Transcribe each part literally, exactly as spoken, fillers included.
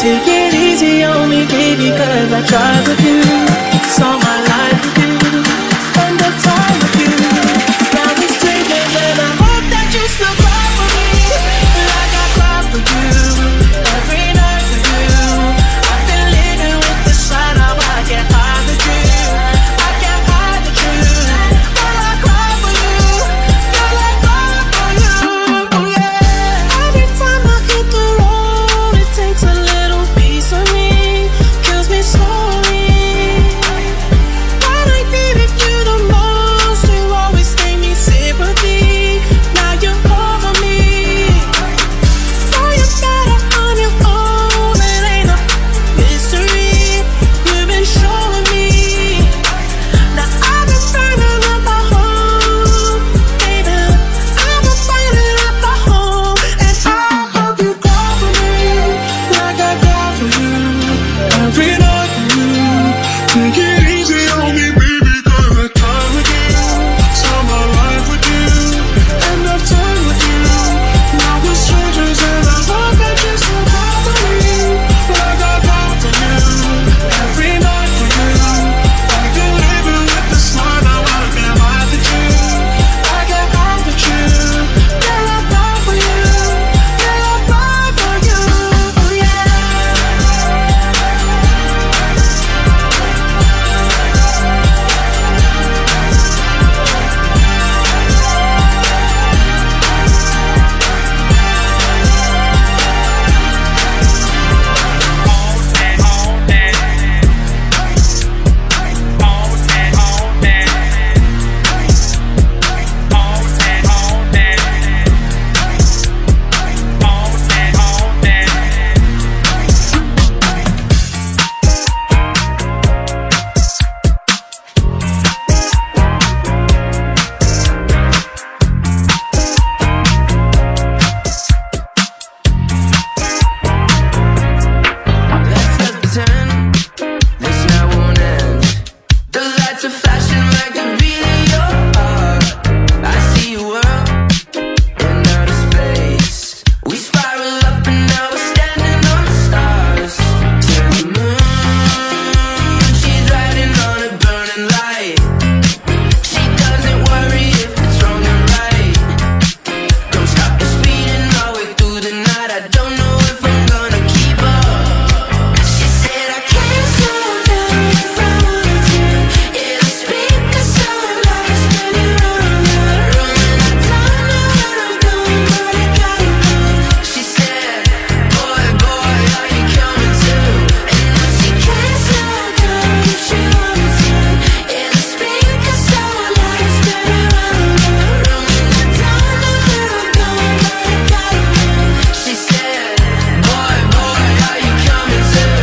Take it easy on me, baby, cause I tried with you. Saw my life with you, spend the time with you. Now we're strangers and I hope that you still cry for me, like I cry for you, every night for you. I've been living with the sign, now I can't hide the truth. I can't hide the truth. Girl, I cry for you, girl, I cry for you, oh yeah. Every time I hit the road, it takes a little piece of me, kills me slowly. When I needed you the most, you always gave me sympathy. Now you're over me. Know you're better on your own, it ain't a mystery. You've been showing me. Now I've been burning up my home, baby. I've been burning up my home, and I hope you go for me, like I go for you, every night for you. Take it easy on me, baby, cause I tried with you, saw my life with you, and I've turned with you. Now we're strangers and I hope that you still go for me, like I go for you, every night for you. I've been living with the smile, now I can't hide the truth. I can't hide the truth. Girl, I die for you, girl, I die for you, oh yeah. Let's just pretend this night won't end. The lights are flashing like the beat of your heart. I see you world in outer space. We spiral up and now we're standing on the stars. To the moon, she's riding on a burning light. She doesn't worry if it's wrong or right. Don't stop the speeding all the way through the night. I don't know if I'm gonna keep up. She said I can't slow down if I wanted to. Yeah, the speakers sound like it's spinning round the room, and I don't know where I'm going, but I gotta move. She said, boy, boy, are you coming too? And no, she can't slow down if she wanted to. Yeah, the speakers sound like it's spinning round the room, and I don't know where I'm going, but I gotta move. She said, boy, boy, are you coming too?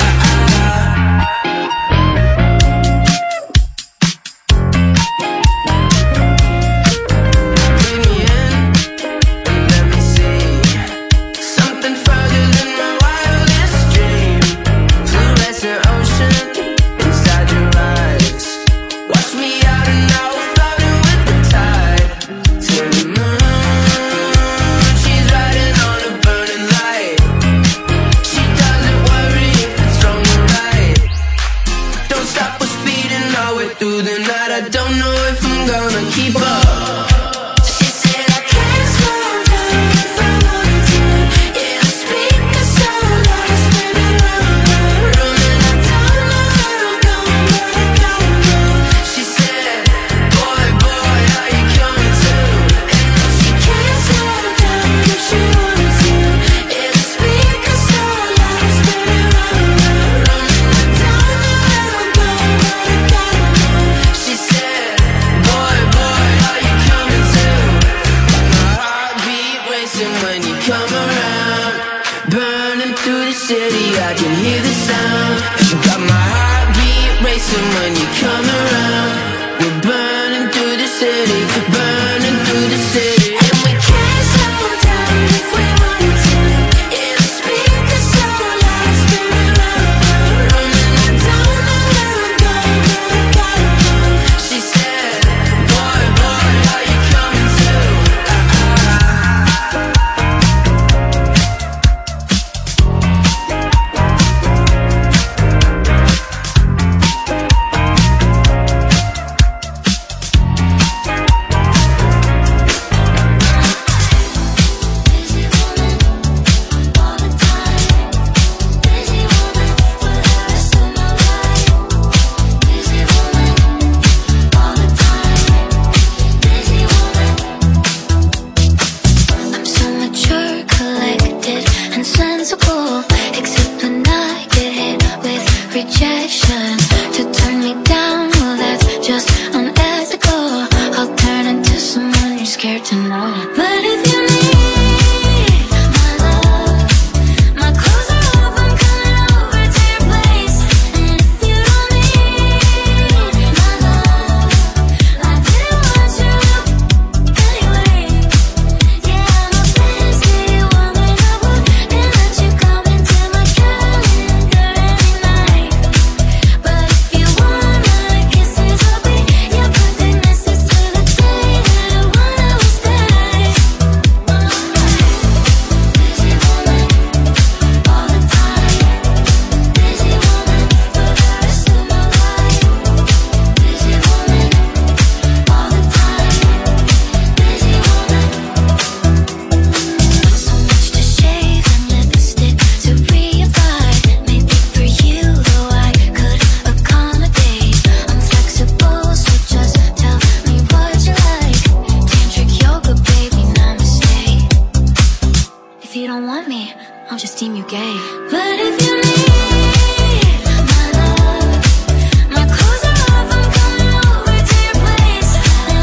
Bring me in and let me see something further than my wildest dream. Fluorescent ocean inside your eyes. Watch me out and now we're floating with the tide. To the moon, she's riding on a burning light. She doesn't worry if it's wrong or right. Don't stop us speeding all the way through the night. I don't know if I'm gonna keep up. She said I can't slow down if I wanted to. Yeah, the speakers sound like it's spinning round the room, and I don't know where I'm going, but I gotta move. She said, boy, boy, are you coming too? And no, she can't slow down if she wanted to. Yeah, the speakers sound like it's spinning round the room, and I don't know where I'm going, but I gotta move. She said, boy, boy, are you coming too? My heartbeat racing when you come around. Burning through the city, I can hear the sound. You got my heartbeat racing when you come around. We're burning through the city, burning through the city. And we can't slow down if we wanted to. Yeah, the speakers sound like it's spinning round the room, and I don't know where I'm going, but I gotta move. She said, boy, boy, are you coming too? Ah, ah. I'll just deem you gay. But if you need my love, my clothes are off, I'm coming over to your place.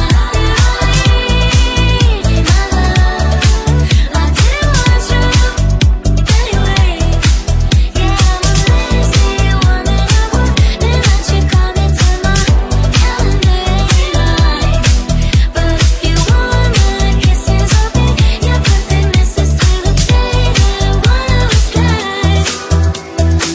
If you need my love, I didn't want you anyway. Yeah, I'm a lazy woman, I wouldn't let you come into my calendar night. But if you want my kisses, I'll be your perfect missus till the day that one of us dies.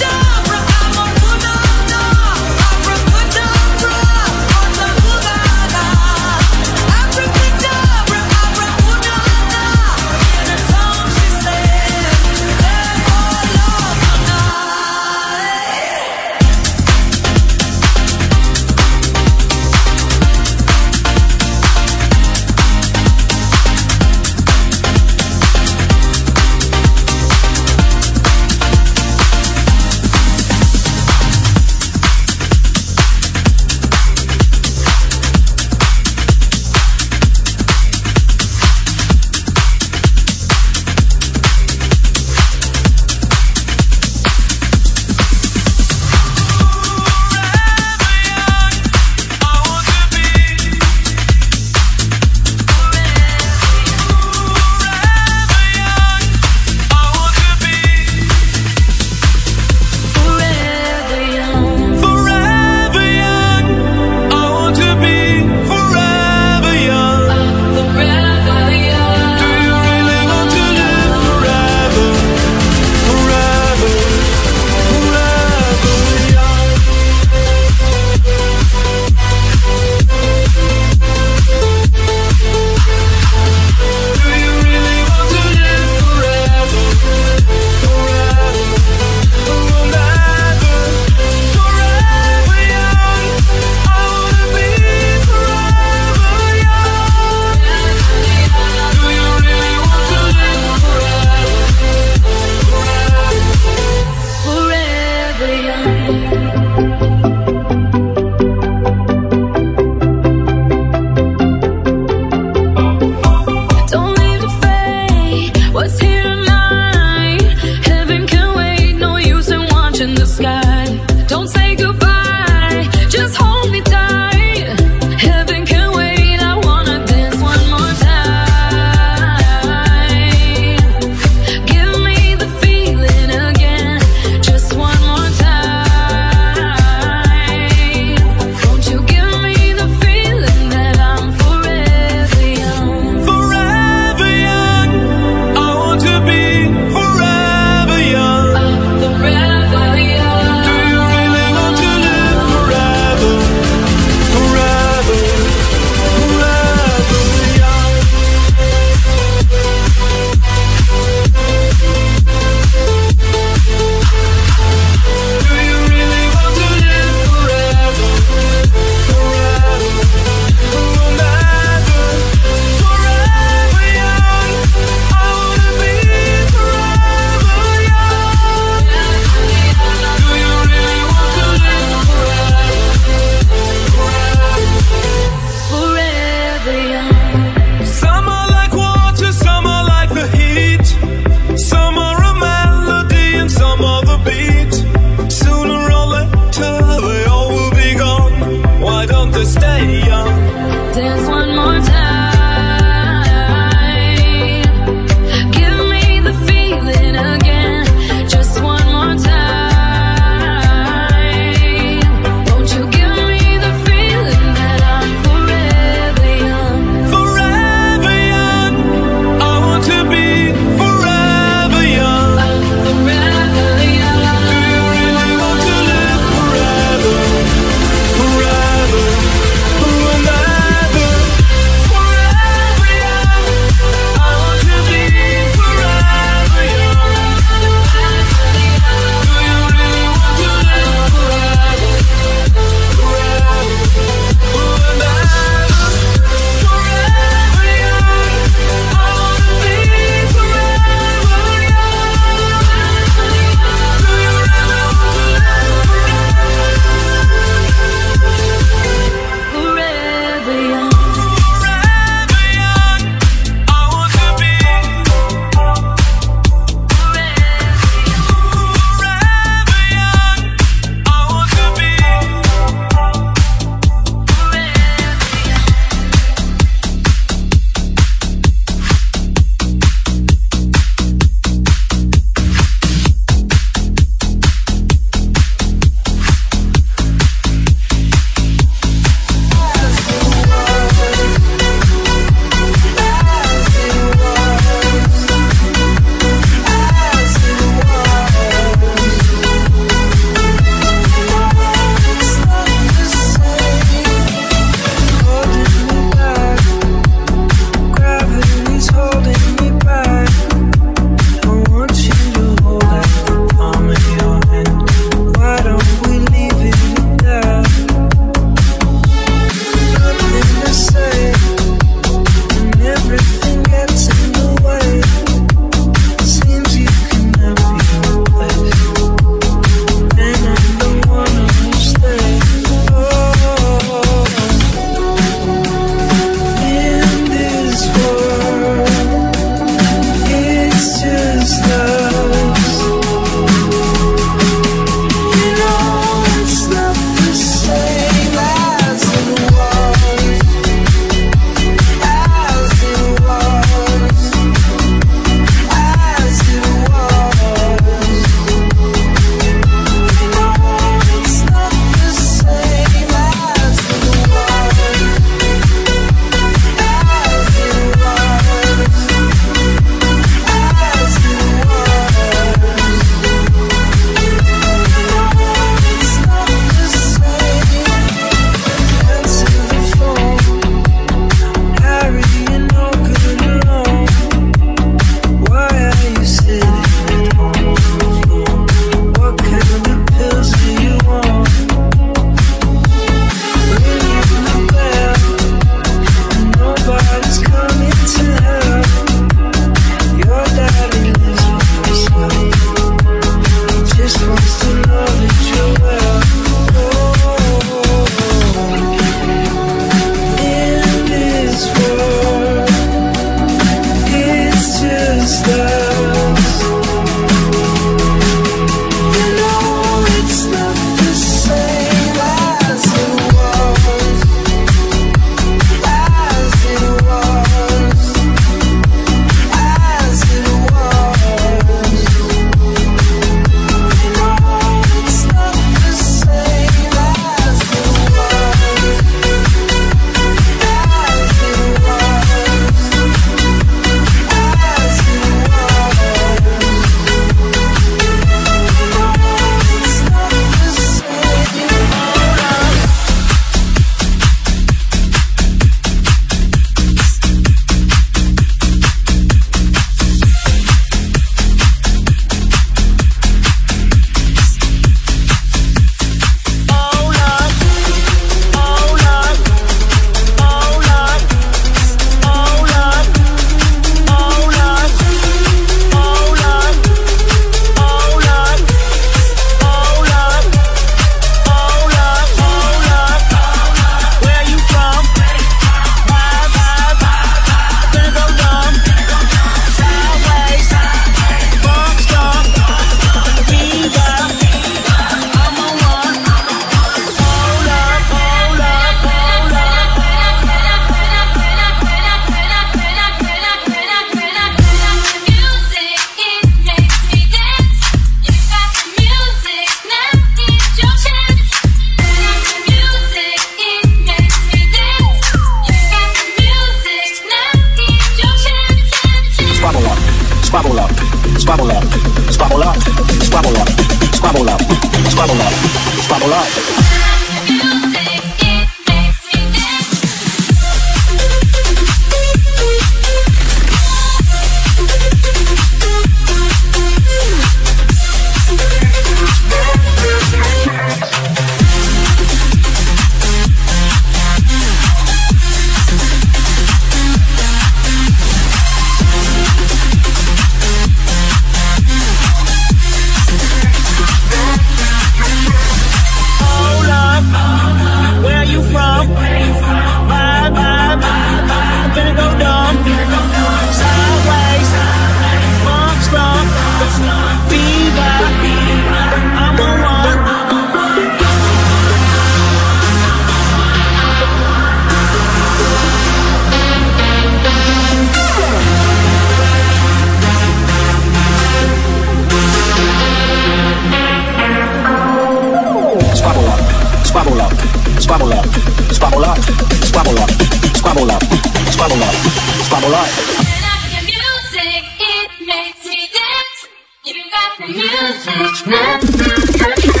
squabble up, squabble up, squabble up, squabble up, squabble up. Turn up the music, it makes me dance. You got the music,